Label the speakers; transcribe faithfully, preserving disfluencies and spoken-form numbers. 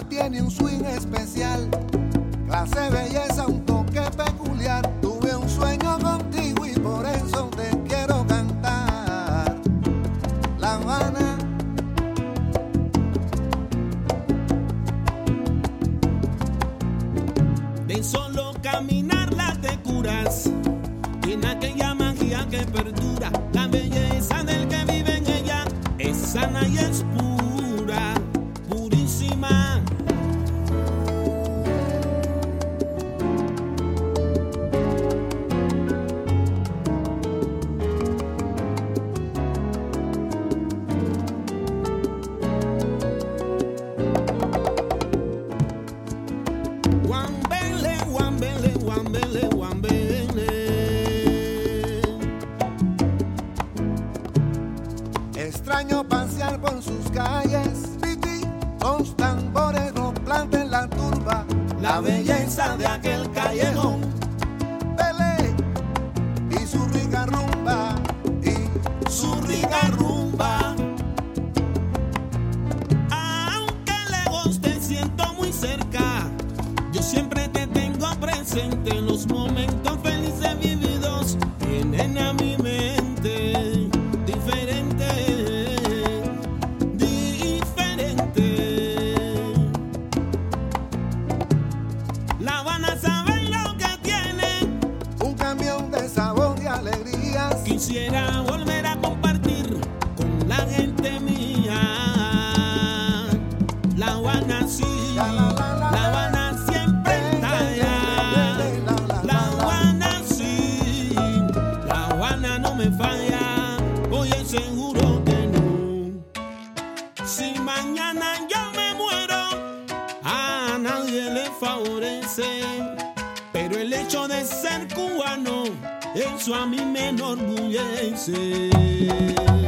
Speaker 1: tiene un swing especial, clase, belleza, un toque peculiar. Tuve un sueño contigo y por eso te quiero cantar. La Habana.
Speaker 2: De solo caminarla te curas, tiene aquella magia que perdura. La belleza del que vive en ella es sana y es pura, purísima. Guambele, guambele, guambele, guambele.
Speaker 1: Extraño pasear por sus calles, piti, los tambores romplantes en la turba,
Speaker 2: La belleza de aquel callejón,
Speaker 1: Pelé y su rica rumba, y
Speaker 2: su rica rumba. Aunque lejos te siento muy cerca, yo siempre te tengo presente. En los momentos felices vividos vienen a mi mente. Diferente, diferente. La Habana sabe lo que tiene.
Speaker 1: un camión de sabor y alegrías.
Speaker 2: Quisiera volver a compartir con la gente mía. La Habana sí,
Speaker 1: La, la, la, la,
Speaker 2: La Habana siempre está allá. La Habana sí, La Habana no me falla, oye seguro que no. Si mañana yo me muero, a nadie le favorece, pero el hecho de ser cubano, eso a mí me enorgullece.